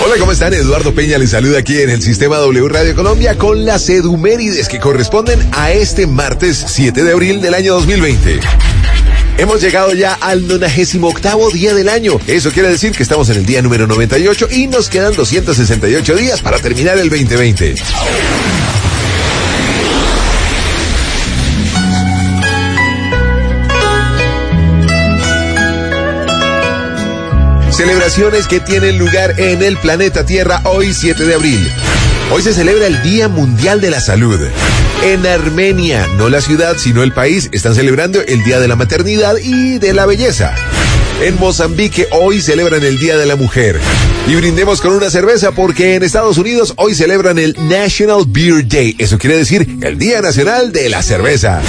Hola, ¿cómo están? Eduardo Peña les saluda aquí en el Sistema W Radio Colombia con las edumérides que corresponden a este martes 7 de abril del año 2020. Hemos llegado ya al 98º día del año. Eso quiere decir que estamos en el día número 98 y nos quedan 268 días para terminar el 2020. Celebraciones que tienen lugar en el planeta Tierra hoy 7 de abril. Hoy se celebra el Día Mundial de la Salud. En Armenia, no la ciudad, sino el país, están celebrando el Día de la Maternidad y de la Belleza. En Mozambique hoy celebran el Día de la Mujer. Y brindemos con una cerveza porque en Estados Unidos hoy celebran el National Beer Day. Eso quiere decir el Día Nacional de la Cerveza.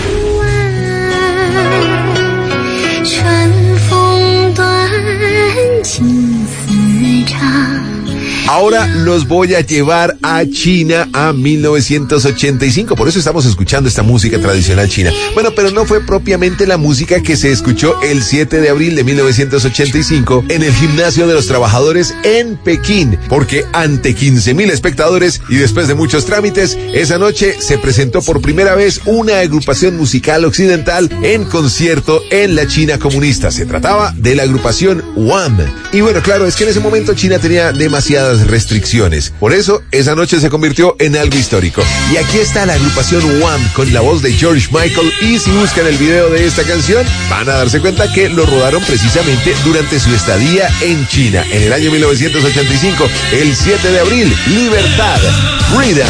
Ahora los voy a llevar a China a 1985, por eso estamos escuchando esta música tradicional china. Bueno, pero no fue propiamente la música que se escuchó el 7 de abril de 1985 en el Gimnasio de los Trabajadores en Pekín, porque ante 15,000 espectadores y después de muchos trámites, esa noche se presentó por primera vez una agrupación musical occidental en concierto en la China comunista. Se trataba de la agrupación Wham! Y bueno, claro, es que en ese momento China tenía demasiadas restricciones. Por eso, esa noche se convirtió en algo histórico. Y aquí está la agrupación Wham! Con la voz de George Michael. Y si buscan el video de esta canción, van a darse cuenta que lo rodaron precisamente durante su estadía en China. En el año 1985, el 7 de abril, Libertad, Freedom.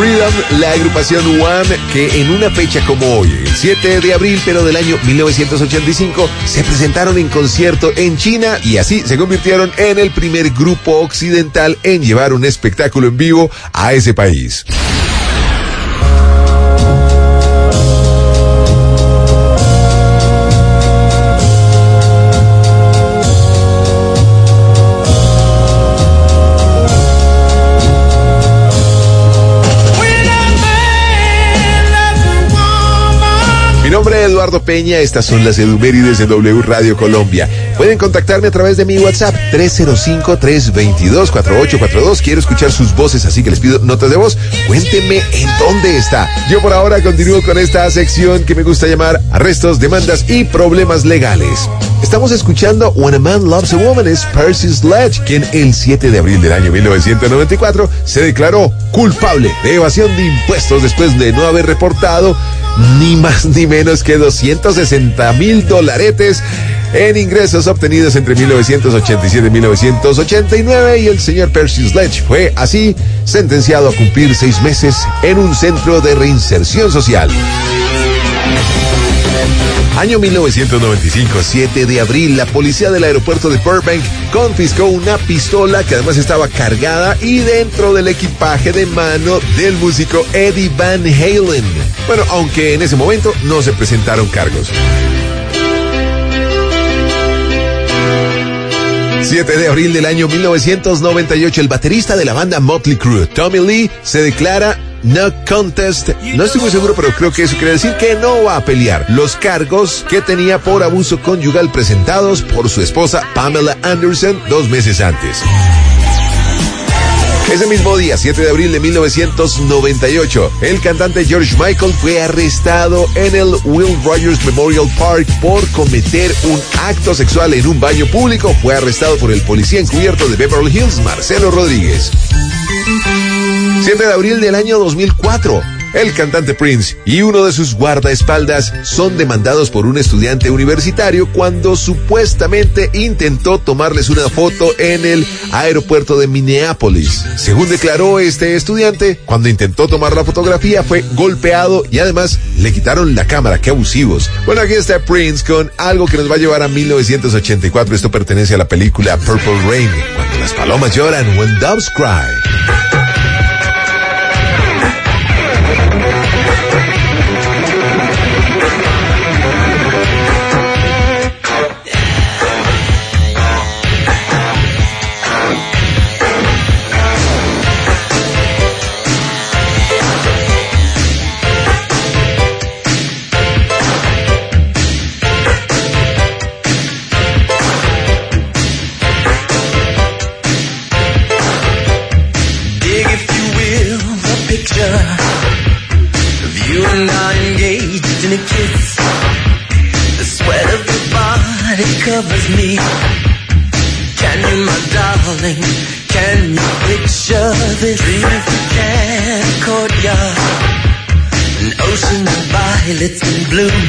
Freedom, la agrupación One, que en una fecha como hoy, el 7 de abril, pero del año 1985, se presentaron en concierto en China y así se convirtieron en el primer grupo occidental en llevar un espectáculo en vivo a ese país. Mi nombre es Eduardo Peña, estas son las Edumérides de W Radio Colombia. Pueden contactarme a través de mi WhatsApp 305-322-4842. Quiero escuchar sus voces, así que les pido notas de voz. Cuéntenme en dónde está. Yo por ahora continúo con esta sección que me gusta llamar Arrestos, Demandas y Problemas Legales. Estamos escuchando When a Man Loves a Woman, es Percy Sledge, quien el 7 de abril del año 1994 se declaró culpable de evasión de impuestos después de no haber reportado ni más ni menos que $260,000 en ingresos obtenidos entre 1987 y 1989, y el señor Percy Sledge fue así sentenciado a cumplir 6 meses en un centro de reinserción social. Año 1995, 7 de abril, la policía del aeropuerto de Burbank confiscó una pistola que además estaba cargada y dentro del equipaje de mano del músico Eddie Van Halen. Bueno, aunque en ese momento no se presentaron cargos. 7 de abril del año 1998, el baterista de la banda Motley Crue, Tommy Lee, se declara no contest. No estoy muy seguro, pero creo que eso quiere decir que no va a pelear los cargos que tenía por abuso conyugal presentados por su esposa Pamela Anderson 2 meses antes. Ese mismo día, 7 de abril de 1998, el cantante George Michael fue arrestado en el Will Rogers Memorial Park por cometer un acto sexual en un baño público. Fue arrestado por el policía encubierto de Beverly Hills, Marcelo Rodríguez. 7 de abril del año 2004, el cantante Prince y uno de sus guardaespaldas son demandados por un estudiante universitario cuando supuestamente intentó tomarles una foto en el aeropuerto de Minneapolis. Según declaró este estudiante, cuando intentó tomar la fotografía fue golpeado y además le quitaron la cámara. ¡Qué abusivos! Bueno, aquí está Prince con algo que nos va a llevar a 1984. Esto pertenece a la película Purple Rain, cuando las palomas lloran, When Doves Cry. Covers me. Can you, my darling, can you picture this? Dream if you can, a courtyard, an ocean of violets in bloom.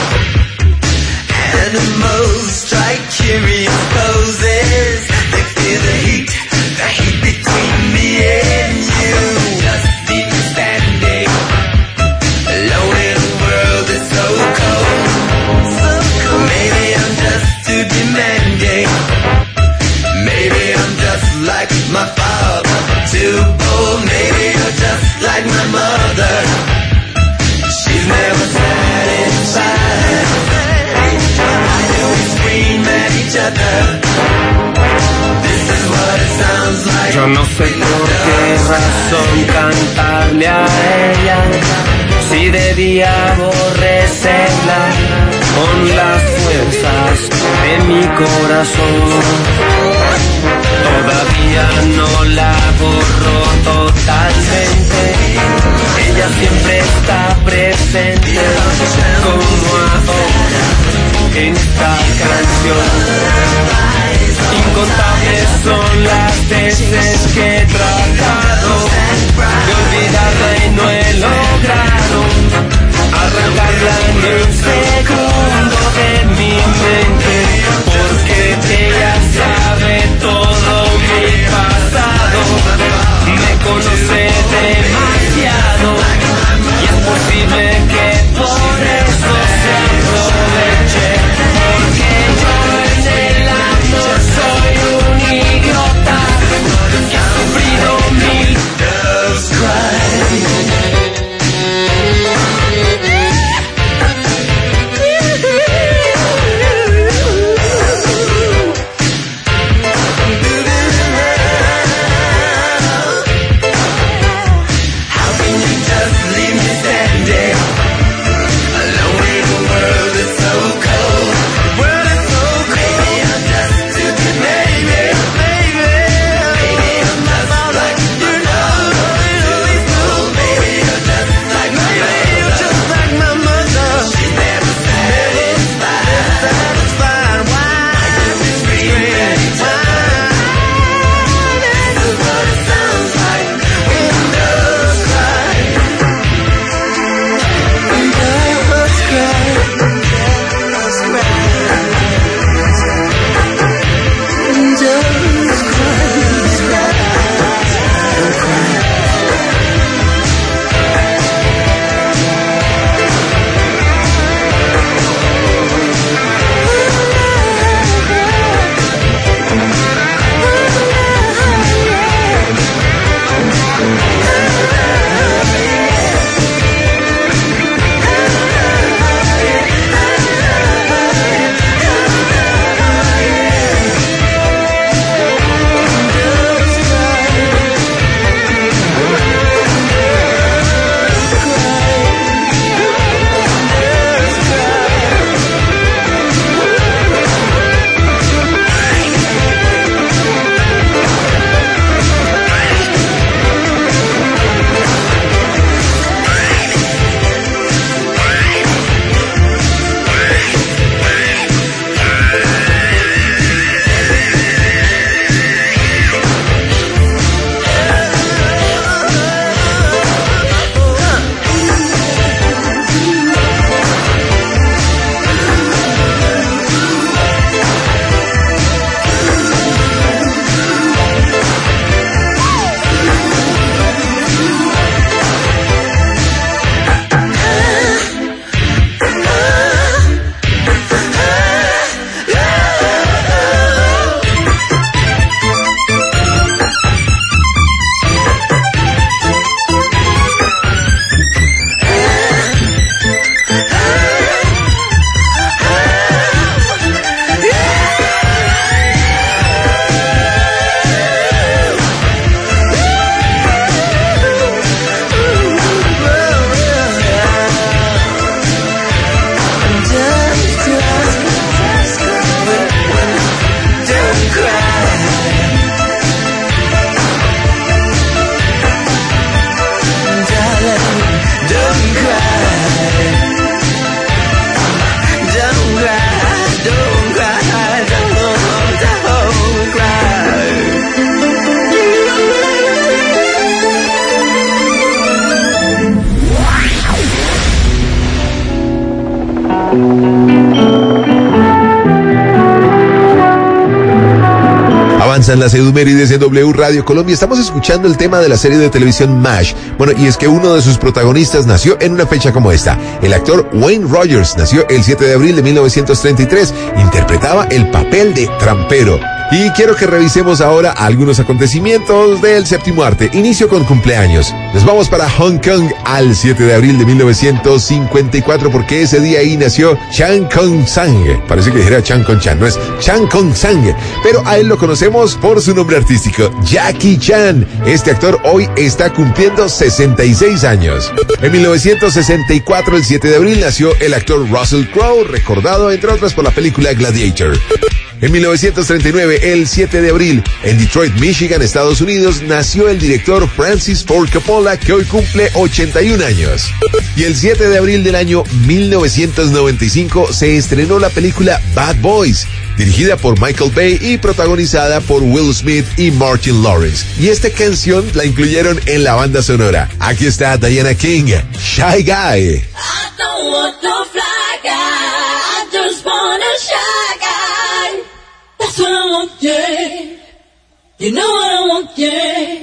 Animals strike curious poses. They feel the heat between me and you. Just be standing alone in a world that's so cold. Maybe I'm just too demanding. Maybe I'm just like my father, too bold. Maybe you're just like my mother. She's never satisfied. I know we scream at each other. This is what it sounds like. Yo no sé por qué razón cantarle a ella, si debía aborrecerla con las fuerzas de mi corazón. Todavía no la borro totalmente, ella siempre está presente, como ahora en esta canción. Incontables son las veces que he tratado de olvidarla y no he logrado arrancarla ni un segundo de mi mente, porque ella sabe todo mi pasado, me conoce demasiado. pasan las edumérides en W Radio Colombia. Estamos escuchando el tema de la serie de televisión MASH. Bueno, y es que uno de sus protagonistas nació en una fecha como esta. El actor Wayne Rogers nació el 7 de abril de 1933. Interpretaba el papel de trampero. Y quiero que revisemos ahora algunos acontecimientos del séptimo arte. Inicio con cumpleaños. Nos vamos para Hong Kong al 7 de abril de 1954 porque ese día ahí nació Chan Kong-sang. Parece que dijera Chan Con-chan, no es Chan Kong-sang. Pero a él lo conocemos por su nombre artístico, Jackie Chan. Este actor hoy está cumpliendo 66 años. En 1964, el 7 de abril, nació el actor Russell Crowe, recordado entre otras por la película Gladiator. En 1939, el 7 de abril, en Detroit, Michigan, Estados Unidos, nació el director Francis Ford Coppola, que hoy cumple 81 años. Y el 7 de abril del año 1995 se estrenó la película Bad Boys, dirigida por Michael Bay y protagonizada por Will Smith y Martin Lawrence. Y esta canción la incluyeron en la banda sonora. Aquí está Diana King, Shy Guy. I don't want no fly guy, I just want a shy guy. That's what I want, yeah. You know what I want, yeah.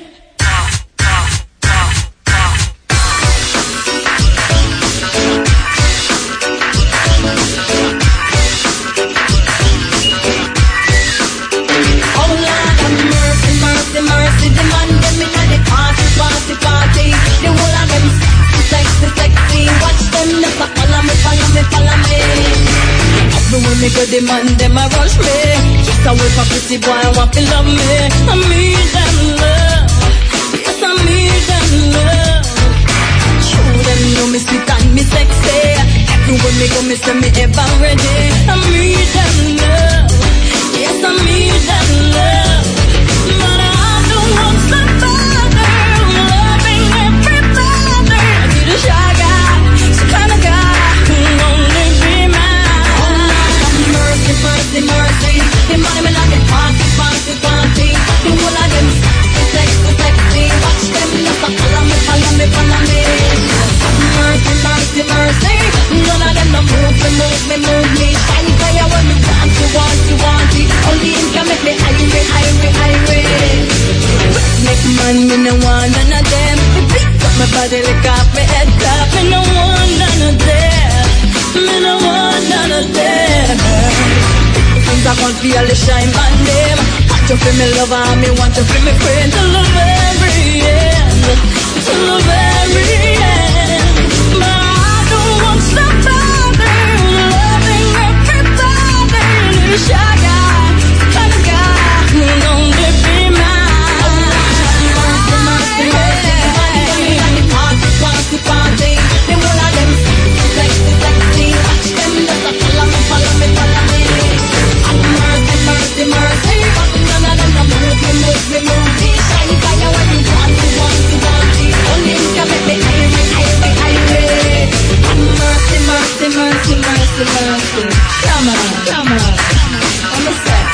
Mercy, the man them inna the party. The whole of them sexy. Watch them never follow me. Everywhere me go, the man them a rush me. Just a wait for pretty boy, want to love me. I need them love, yes I need them love. Show them know me sweet and me sexy. Everywhere me go, me say me ever ready. I need them love, yes I need them love. But I don't want somebody loving everybody. I need a shy guy, some kind of guy who only be mine. Oh, mercy, mercy, mercy. The money me like a party. The whole of them sexy. Watch them never follow me. Mercy, mercy, mercy. None of them no move me. Shine fire when me want it. Only him can make me irate. Make man, me no want none of them. Pick up my body, lick off my head top. Me no want none of them. Things I can't feel the shine on them. Want you for me lover, me want you for me friend. Till the very end. But I don't want somebody loving everybody. You shy guy, kind of guy who only be mine. Party. The whole of them sexy. Watch them never follow me. Mercy. None of them no move me. Shine fire when you want it. Only you can make me irate. Mercy. Come on. I'm a set.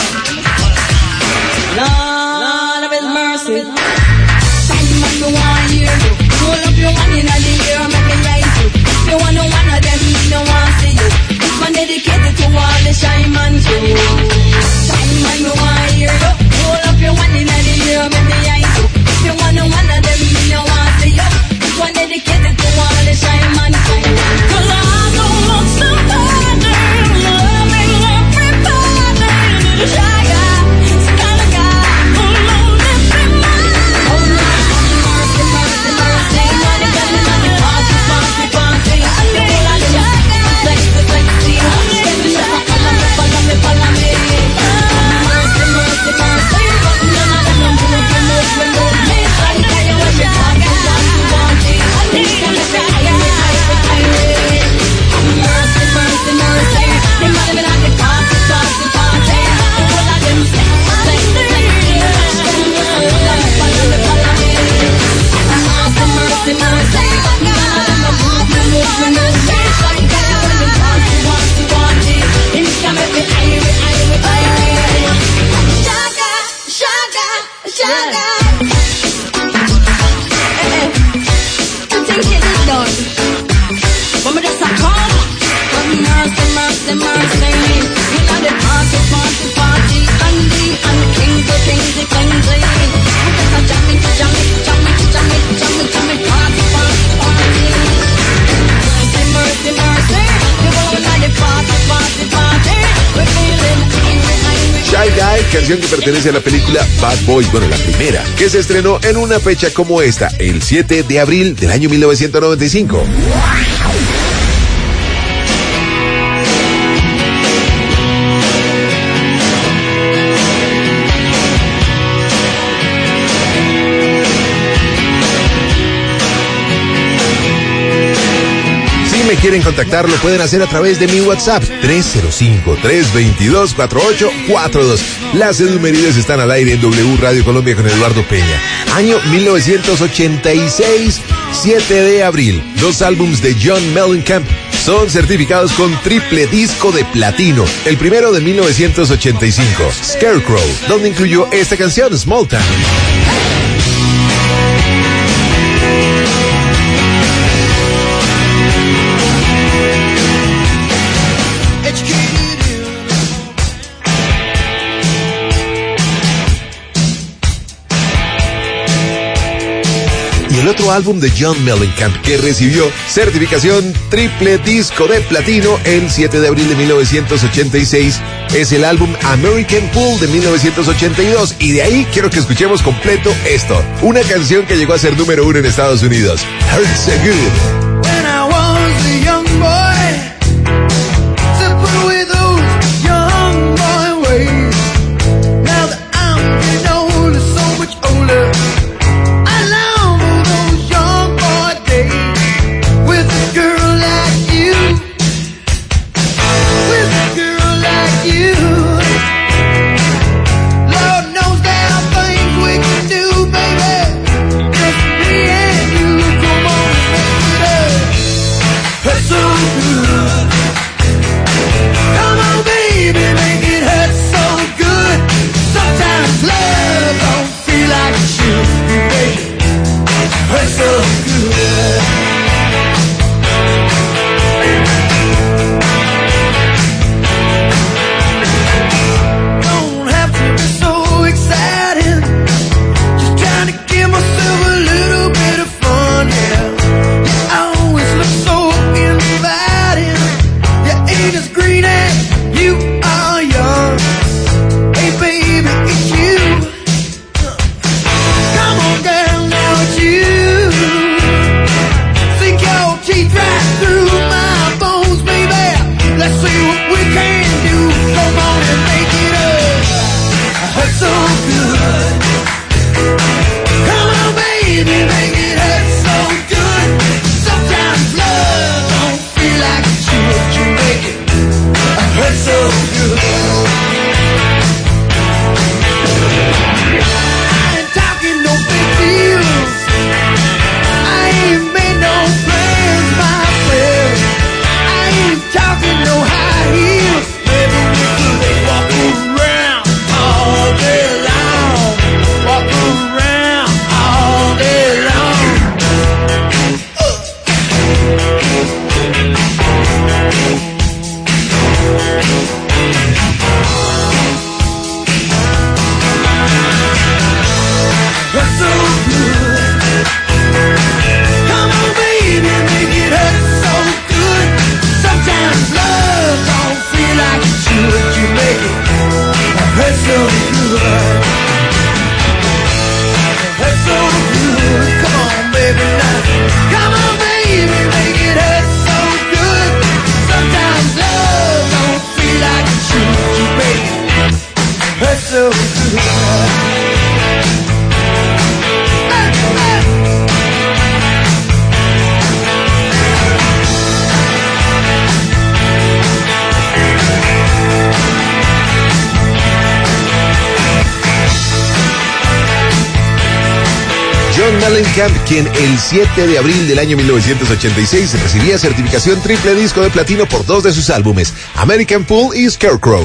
Lord of His mercy. Shine man, me want hear you. Roll up your one in the air, make me rise you. You want no one of them, me no want see you. This one dedicated to all the shine man crew. Shine man, me want hear you. Roll up your one in the air, make me rise you. You want no one of them, me no want see you. This one dedicated to all the shine man crew. 'Cause I don't want somebody loving everybody. The shy guy, some kind of guy who only be mine. Oh mercy. Party. The whole of them sexy. Follow me. Mercy. None of them no move me. Shine fire when you want it. Only you can make me irate. Mercy. The money me like a party. The whole of them sexy. Follow me. Mercy. None of them no move me. Shine fire when you want it. You can make me irate. Shaga. You think it is done? But me just a come. But mercy. You know the party. And the king to High, canción que pertenece a la película Bad Boys, bueno, la primera, que se estrenó en una fecha como esta, el 7 de abril del año 1995. Me quieren contactar, lo pueden hacer a través de mi WhatsApp 305-322-4842. Las efemérides están al aire en W Radio Colombia con Eduardo Peña. Año 1986, 7 de abril. 2 álbumes de John Mellencamp son certificados con triple disco de platino. El primero de 1985, Scarecrow, donde incluyó esta canción, Small Town. Y el otro álbum de John Mellencamp que recibió certificación triple disco de platino el 7 de abril de 1986 es el álbum American Pool de 1982. Y de ahí quiero que escuchemos completo esto, una canción que llegó a ser número 1 en Estados Unidos, Hurt So Good. When I was a young boy, simple with those young boy ways. Now that I'm getting older, so much older, I long for those young boy days with a girl like you, with a girl like you. Lord knows there are things we can do, baby, just me and you. Come on, make it up. Hurt so good. Come on, baby, make it hurt so good. Sometimes love don't feel like it should, baby. Hurt so good. Don't have to be so exciting. Just trying to give myself a little bit of fun, yeah. You always look so inviting. You ain't as green as you are young. Hey baby, it's you. Come on girl, now it's you. Sink your teeth right through my bones, baby. Let's see what we can do. Come on and make it up. I hurt so good. Come on, baby, make it hurt so good. Sometimes love don't feel like it should. You make it hurt so good. I ain't talking no big deals. I ain't made no plans, my friend. I ain't talking no high heels. Maybe we could walk around all day long. Walk around all day long. Hurt so good. Come on, baby, make it hurt so good. Sometimes love don't feel like it should. You make it hurt so good. Hurt so good. Come on, baby, now. Come on, baby, make it hurt so good. Sometimes love don't feel like it should. You make it hurt so good. John Mellencamp, quien el 7 de abril del año 1986 recibía certificación triple disco de platino por 2 de sus álbumes, American Pool y Scarecrow.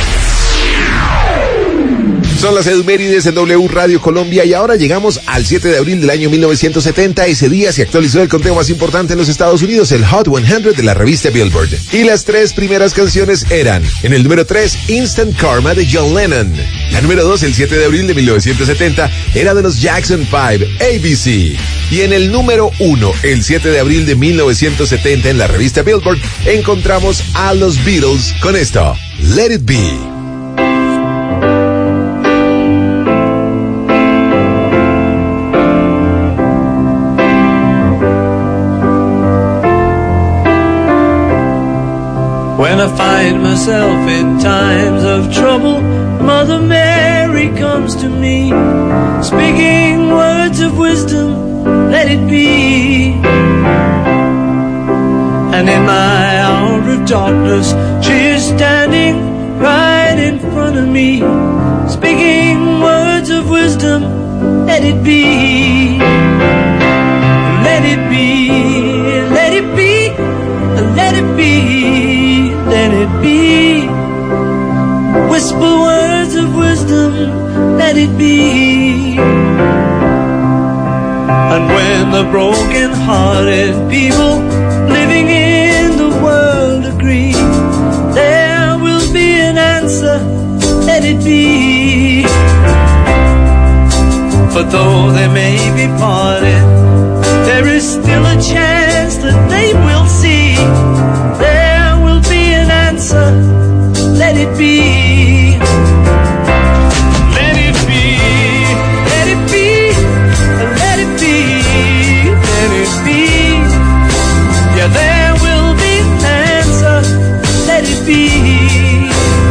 Son las efemérides en W Radio Colombia y ahora llegamos al 7 de abril del año 1970. Ese día se actualizó el conteo más importante en los Estados Unidos, el Hot 100 de la revista Billboard. Y las 3 primeras canciones eran, en el número 3, Instant Karma de John Lennon. La número 2, el 7 de abril de 1970, era de los Jackson 5, ABC. Y en el número 1, el 7 de abril de 1970 en la revista Billboard, encontramos a los Beatles con esto, Let It Be. find myself in times of trouble, Mother Mary comes to me, speaking words of wisdom, let it be. And in my hour of darkness, she is standing right in front of me, speaking words of wisdom, let it be. Let it be, let it be, let it be, let it be. Whisper words of wisdom, let it be. And when the broken-hearted people living in the world agree, there will be an answer, let it be. For though they may be parted, there is still a chance that they will see. There will be an answer, let it be. Let it be, let it be, let it be, let it be. Yeah, there will be an answer, let it be.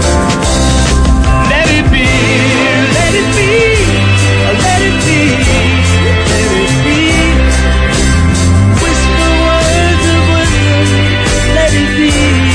Let it be, let it be, let it be, let it be. Whisper words of wisdom, let it be.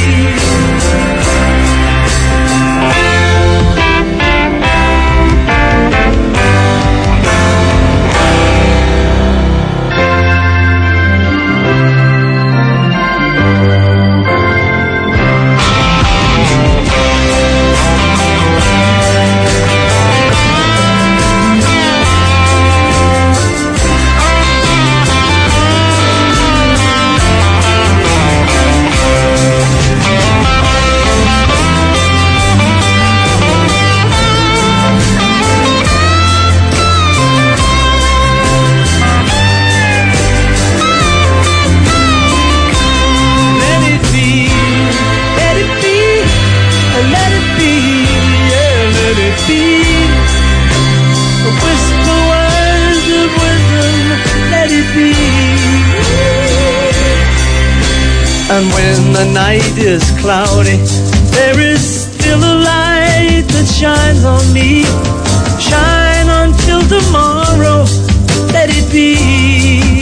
And when the night is cloudy, there is still a light that shines on me. Shine until tomorrow, let it be.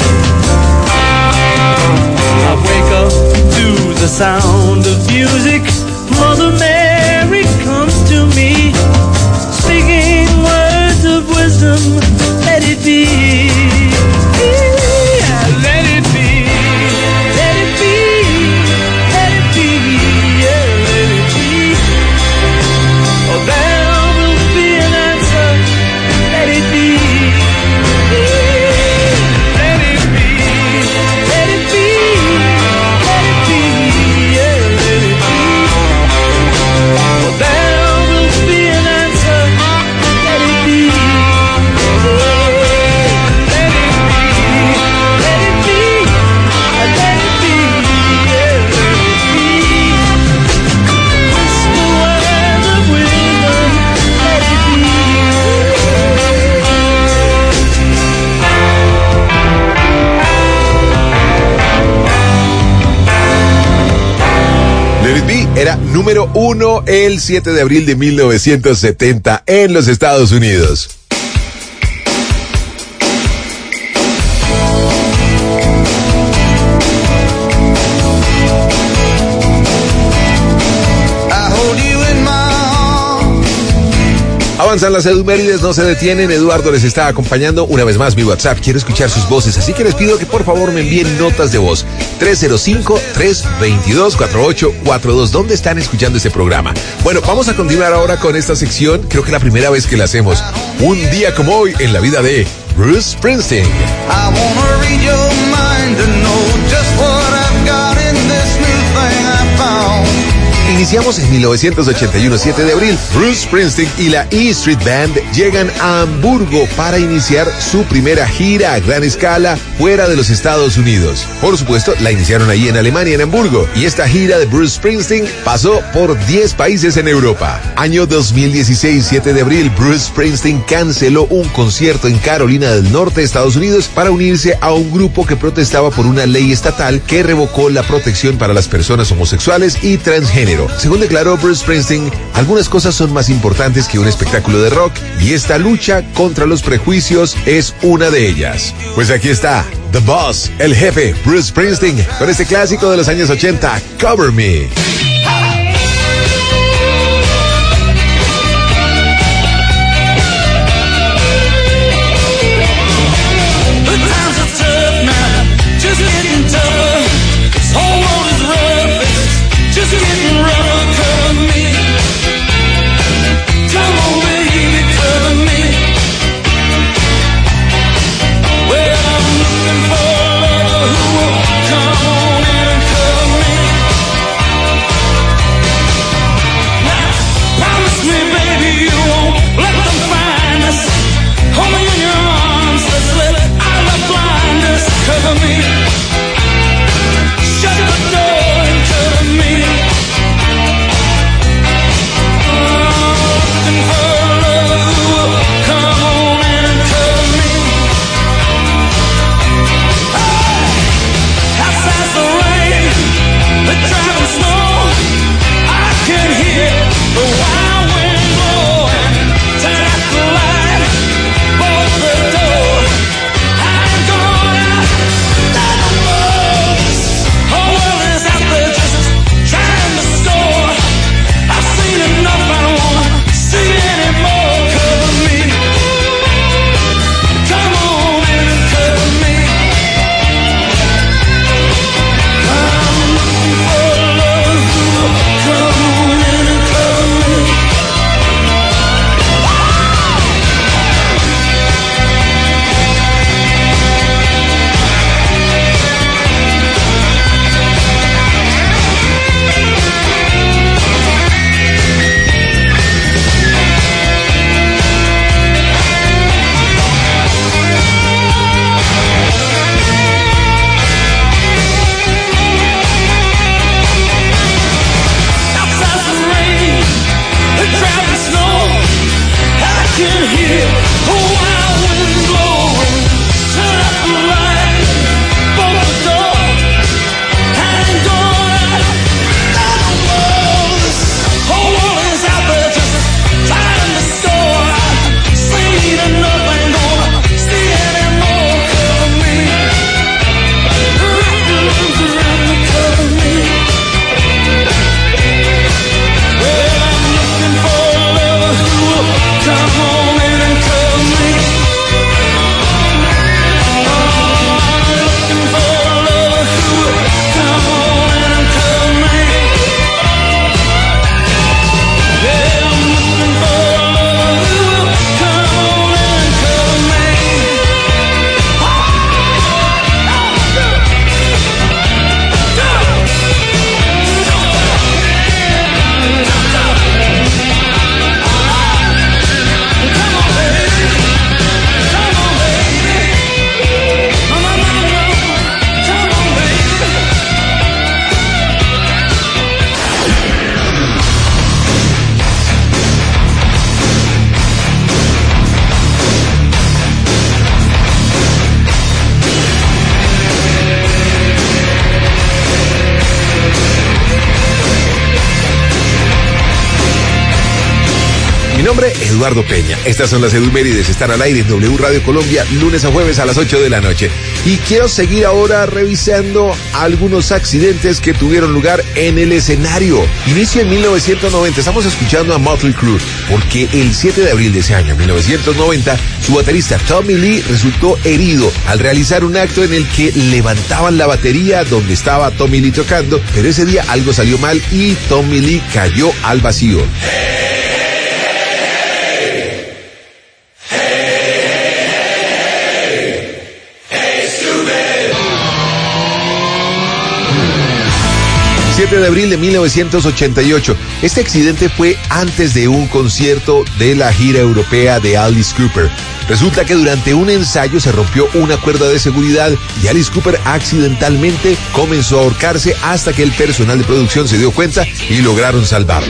I wake up to the sound of music. Mother Mary comes to me, speaking words of wisdom, let it be. Yeah, let it be. Let it be. Let it be. Yeah, let it be. Oh, there will be an answer. Let it be. Let it be. Let it be. Let it be. Yeah, let it be. Oh, there will be an answer. Let it be. Let It Be era número 1 el 7 de abril de 1970 en los Estados Unidos. Avanzan las efemérides, no se detienen. Eduardo les está acompañando una vez más. Mi WhatsApp, quiero escuchar sus voces, así que les pido que por favor me envíen notas de voz. 305-322-4842. ¿Dónde están escuchando este programa? Bueno, vamos a continuar ahora con esta sección. Creo que la primera vez que la hacemos. Un día como hoy en la vida de Bruce Springsteen. I wanna read your mind and know just what I've got in this new thing I found. Iniciamos en 1981, 7 de abril. Bruce Springsteen y la E Street Band llegan a Hamburgo para iniciar su primera gira a gran escala fuera de los Estados Unidos. Por supuesto, la iniciaron ahí en Alemania, en Hamburgo. Y esta gira de Bruce Springsteen pasó por 10 países en Europa. Año 2016, 7 de abril, Bruce Springsteen canceló un concierto en Carolina del Norte, Estados Unidos, para unirse a un grupo que protestaba por una ley estatal que revocó la protección para las personas homosexuales y transgénero. dinero. Según declaró Bruce Springsteen, algunas cosas son más importantes que un espectáculo de rock y esta lucha contra los prejuicios es una de ellas. Pues aquí está, The Boss, el jefe, Bruce Springsteen, con este clásico de los años 80, Cover Me. nombre, Eduardo Peña. Estas son las Edumérides. Están al aire en W Radio Colombia, lunes a jueves a las 8 de la noche. Y quiero seguir ahora revisando algunos accidentes que tuvieron lugar en el escenario. Inicio en 1990. Estamos escuchando a Motley Crue, porque el 7 de abril de ese año, 1990, su baterista Tommy Lee resultó herido al realizar un acto en el que levantaban la batería donde estaba Tommy Lee tocando, pero ese día algo salió mal y Tommy Lee cayó al vacío. 7 de abril de 1988. Este accidente fue antes de un concierto de la gira europea de Alice Cooper. Resulta que durante un ensayo se rompió una cuerda de seguridad y Alice Cooper accidentalmente comenzó a ahorcarse hasta que el personal de producción se dio cuenta y lograron salvarlo.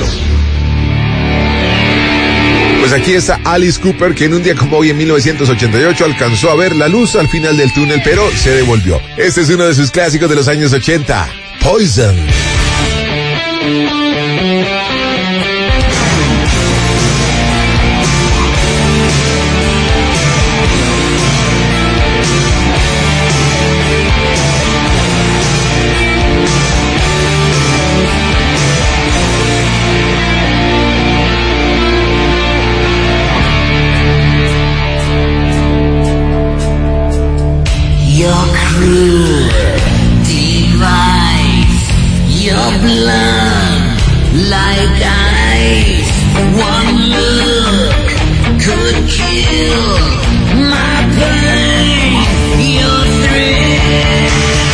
Pues aquí está Alice Cooper, que en un día como hoy en 1988 alcanzó a ver la luz al final del túnel, pero se devolvió. Este es uno de sus clásicos de los años 80, Poison. Your cruel device, your blood like ice. One look could kill my pain, your thrill.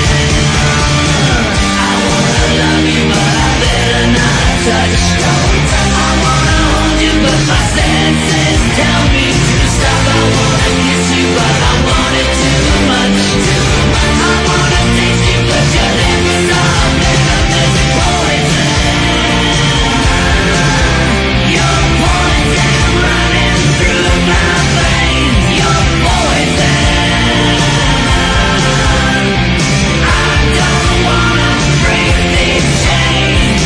I wanna love you, but I better not touch. I wanna hold you, but my senses tell me to stop. I wanna kiss you, but I want it too much. I wanna taste you, but your lips are venomous poison. Your poison running through my veins. Your poison. I don't wanna break these chains.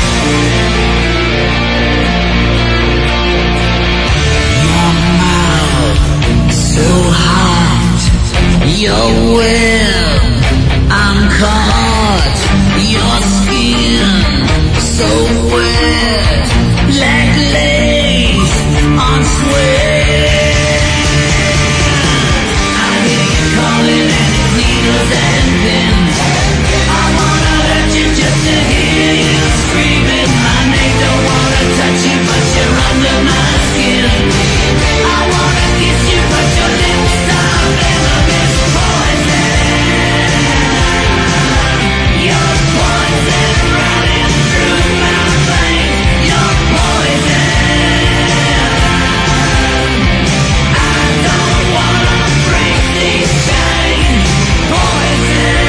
Your mouth so hot. Your will, I'm caught. Your skin so wet, like lace on sweat. I hear you calling and it's needles and pins. I wanna hurt you just to hear you screaming my name. Don't wanna touch you, but you're under my skin. I wanna kiss you, but your lips are venomous poison. Your poison running through my veins. Your poison. I don't wanna break these chains. Poison.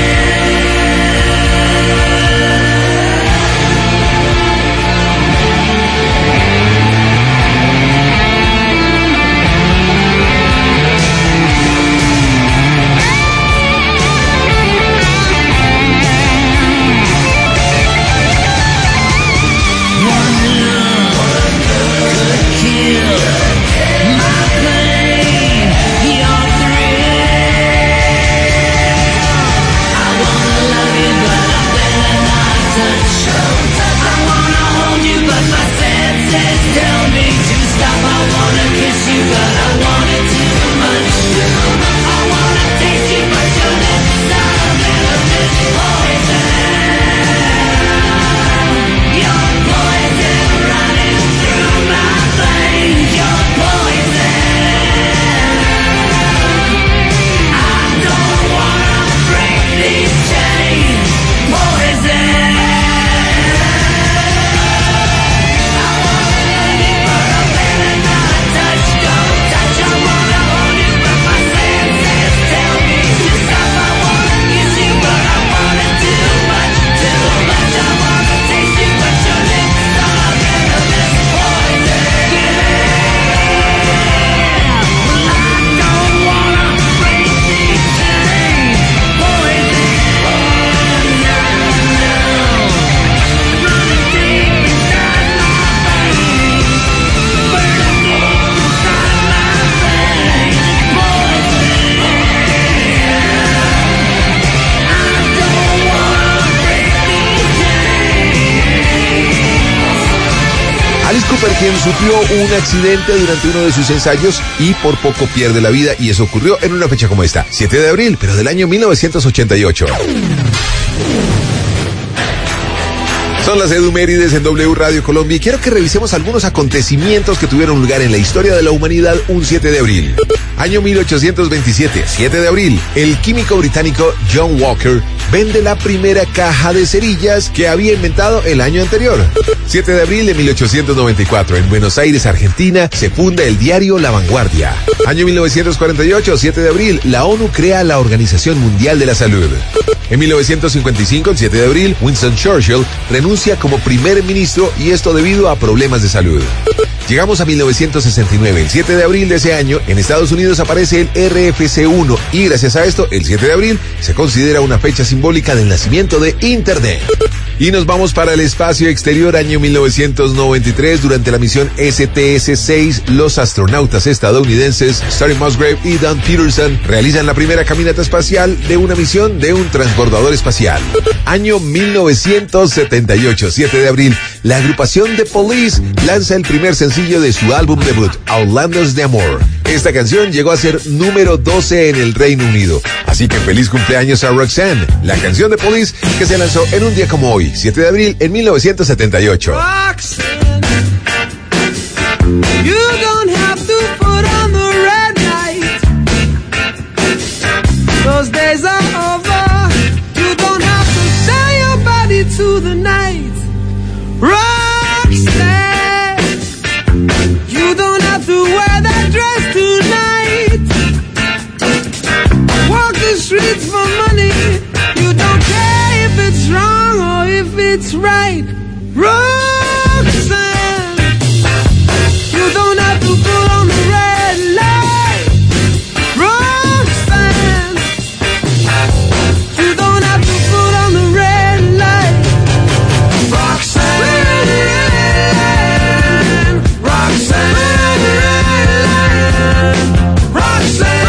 Alice Cooper, quien sufrió un accidente durante uno de sus ensayos y por poco pierde la vida, y eso ocurrió en una fecha como esta, 7 de abril, pero del año 1988. Son las Edumérides en W Radio Colombia y quiero que revisemos algunos acontecimientos que tuvieron lugar en la historia de la humanidad un 7 de abril. Año 1827, 7 de abril, el químico británico John Walker vende la primera caja de cerillas que había inventado el año anterior. 7 de abril de 1894, en Buenos Aires, Argentina, se funda el diario La Vanguardia. Año 1948, 7 de abril, la ONU crea la Organización Mundial de la Salud. En 1955, el 7 de abril, Winston Churchill renuncia como primer ministro y esto debido a problemas de salud. Llegamos a 1969, el 7 de abril de ese año, en Estados Unidos aparece el RFC1 y gracias a esto, el 7 de abril se considera una fecha simbólica del nacimiento de Internet. Y nos vamos para el espacio exterior, año 1993. Durante la misión STS-6, los astronautas estadounidenses Sally Musgrave y Dan Peterson realizan la primera caminata espacial de una misión de un transbordador espacial. Año 1978, 7 de abril, la agrupación The Police lanza el primer sencillo de su álbum debut, Outlanders de Amor. Esta canción llegó a ser número 12 en el Reino Unido. Así que feliz cumpleaños a Roxanne, la canción de Police que se lanzó en un día como hoy, 7 de abril en 1978. Roxanne, you don't have to put on the red light. Those days are over. You don't have to sell your body to the night. Roxanne, you don't have to wear that dress tonight. Walk the streets for money. You don't care if it's wrong or if it's right. Roxanne, you don't have to put on the red light. Roxanne, you don't have to put on the red light. Roxanne, Roxanne, Roxanne,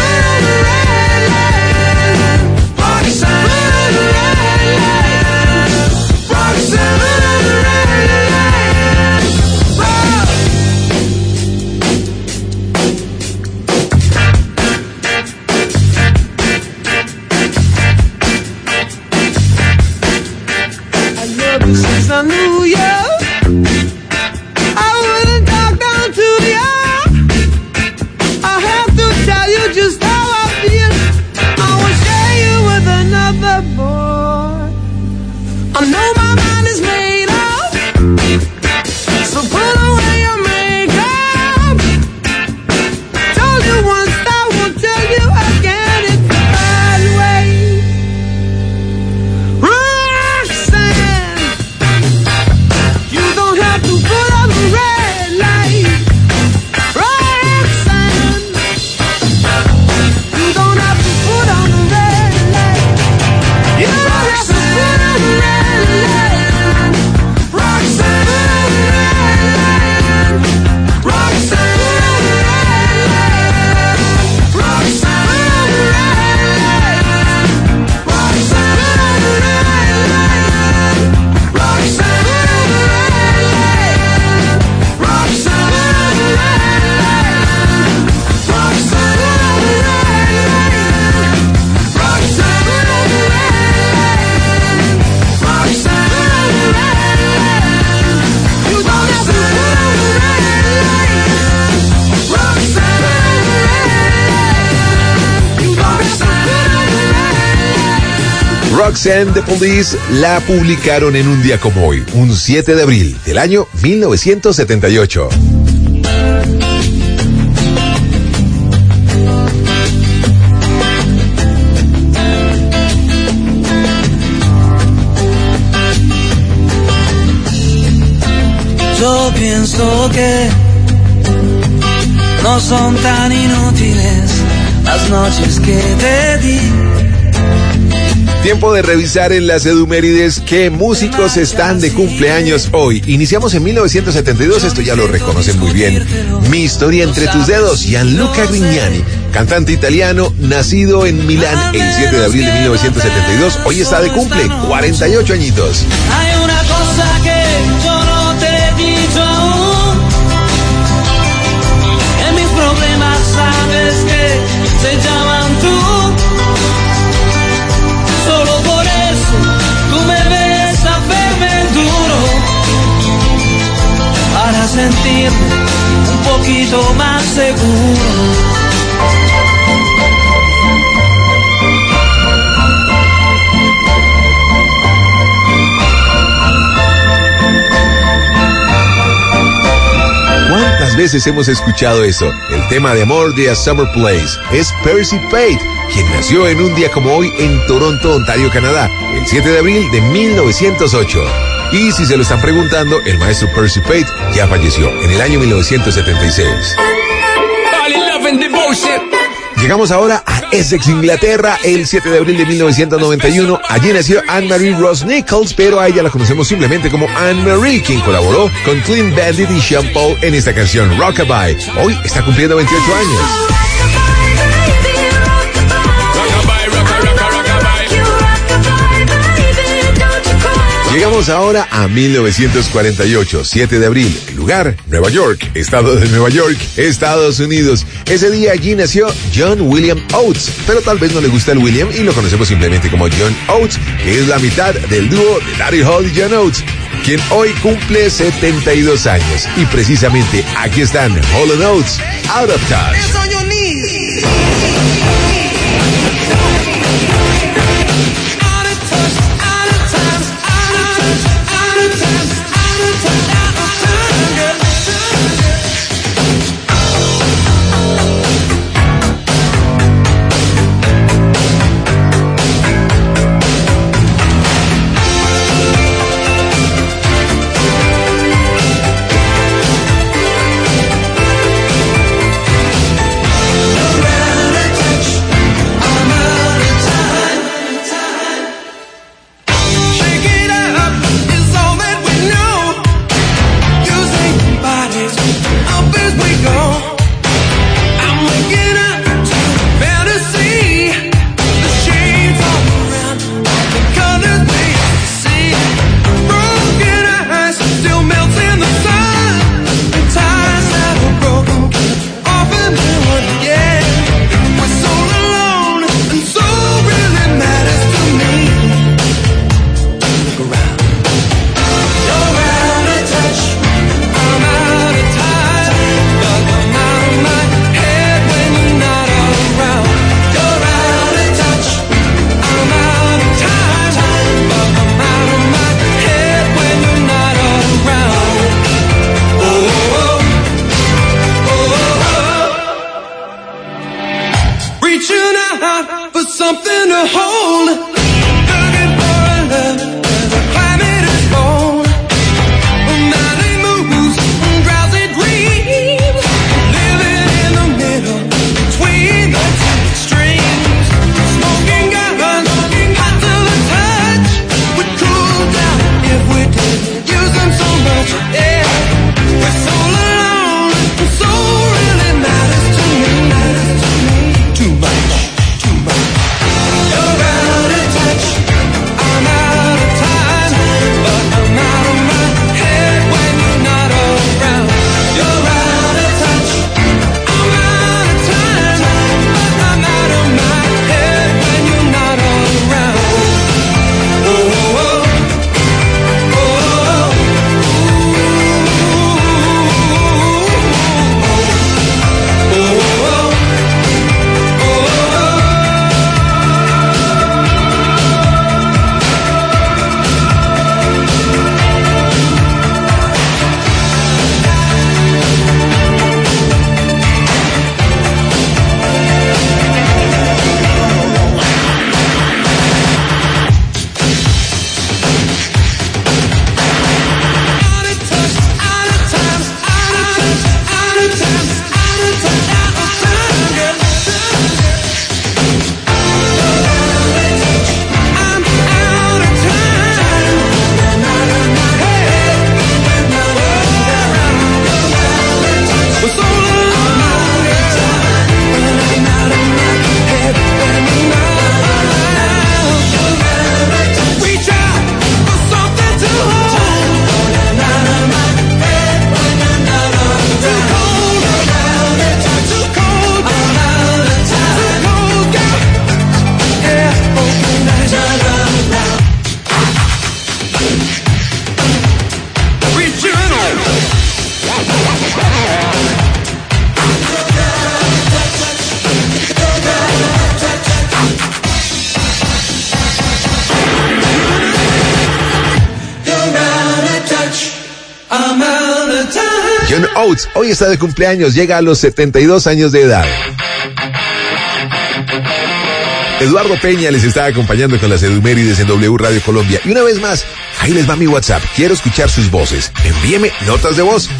since I knew you, I wouldn't talk down to you. I have to tell you just how I feel. I will share you with another boy. I know my mind is made up, so put away your makeup. Told you once, I won't tell you again. It's the bad way. Roxanne, you don't have to put on the red light. Roxanne, you don't have to put on the red light. You don't have to put on the red light. Roxanne, Roxanne, Roxanne, The Police la publicaron en un día como hoy, un 7 de abril del año 1978. Yo pienso que no son tan inútiles las noches que te di. Tiempo de revisar en las edumérides qué músicos están de cumpleaños hoy. Iniciamos en 1972, esto ya lo reconocen muy bien. Mi historia entre tus dedos, Gianluca Grignani, cantante italiano, nacido en Milán el 7 de abril de 1972. Hoy está de cumple, 48 añitos. Hay una cosa que yo no te he dicho aún. En mis problemas sabes que se llaman tú. Solo por eso tú me ves a verme duro, para sentirme un poquito más seguro. ¿Cuántas veces hemos escuchado eso? El tema de amor de A Summer Place es Percy Pate, quien nació en un día como hoy en Toronto, Ontario, Canadá, el 7 de abril de 1908. Y si se lo están preguntando, el maestro Percy Pate ya falleció en el año 1976. Llegamos ahora a Essex, Inglaterra, el 7 de abril de 1991. Allí nació Anne-Marie Rose Nichols, pero a ella la conocemos simplemente como Anne-Marie, quien colaboró con Clean Bandit y Sean Paul en esta canción Rockabye. Hoy está cumpliendo 28 años. Llegamos ahora a 1948, 7 de abril, lugar, Nueva York, estado de Nueva York, Estados Unidos. Ese día allí nació John William Oates, pero tal vez no le gusta el William y lo conocemos simplemente como John Oates, que es la mitad del dúo de Buddy Holly y John Oates, quien hoy cumple 72 años. Y precisamente aquí están Hall & Oates, Out of Touch. John Oates hoy está de cumpleaños, llega a los 72 años de edad. Eduardo Peña les está acompañando con las Edumérides en W Radio Colombia. Y una vez más, Ahí les va mi WhatsApp. Quiero escuchar sus voces. Envíeme notas de voz.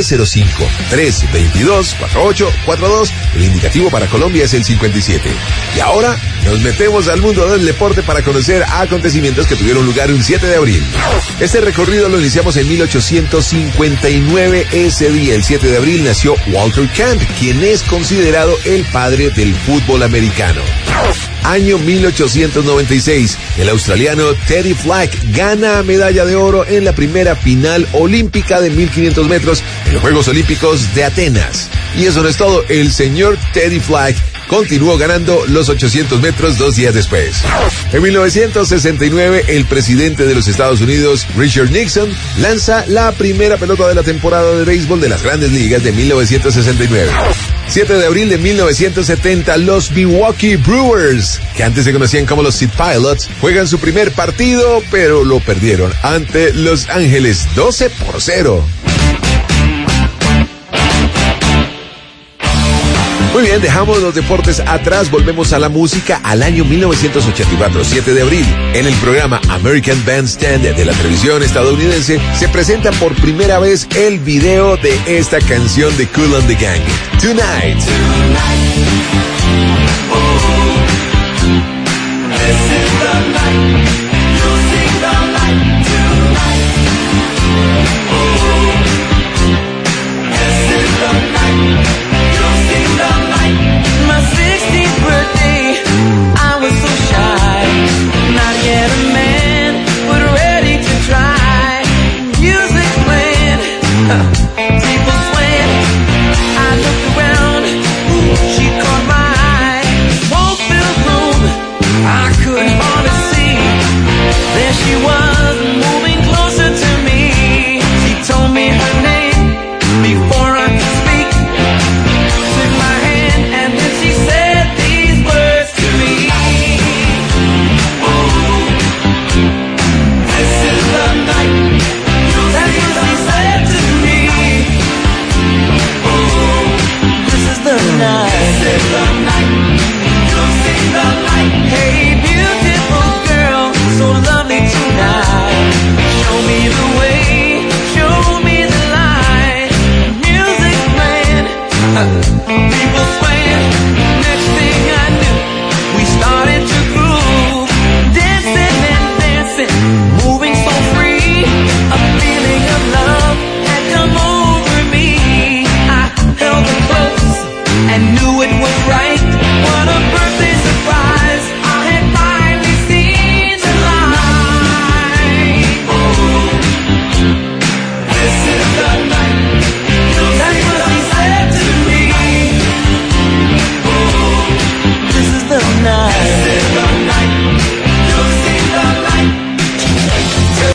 305-322-4842. El indicativo para Colombia es el 57. Y ahora nos metemos al mundo del deporte para conocer acontecimientos que tuvieron lugar un 7 de abril. Este recorrido lo iniciamos en 1859. Ese día, el 7 de abril, nació Walter Camp, quien es considerado el padre del fútbol americano. Año 1896, el australiano Teddy Flack gana medalla de oro en la primera final olímpica de 1500 metros en los Juegos Olímpicos de Atenas. Y eso no es todo, el señor Teddy Flack continuó ganando los 800 metros 2 días después. En 1969, el presidente de los Estados Unidos, Richard Nixon, lanza la primera pelota de la temporada de béisbol de las Grandes Ligas de 1969. 7 de abril de 1970, los Milwaukee Brewers, que antes se conocían como los Sea Pilots, juegan su primer partido, pero lo perdieron ante Los Ángeles 12-0. Muy bien, dejamos los deportes atrás, volvemos a la música al año 1984, 7 de abril. En el programa American Bandstand de la televisión estadounidense se presenta por primera vez el video de esta canción de Kool and the Gang, Tonight.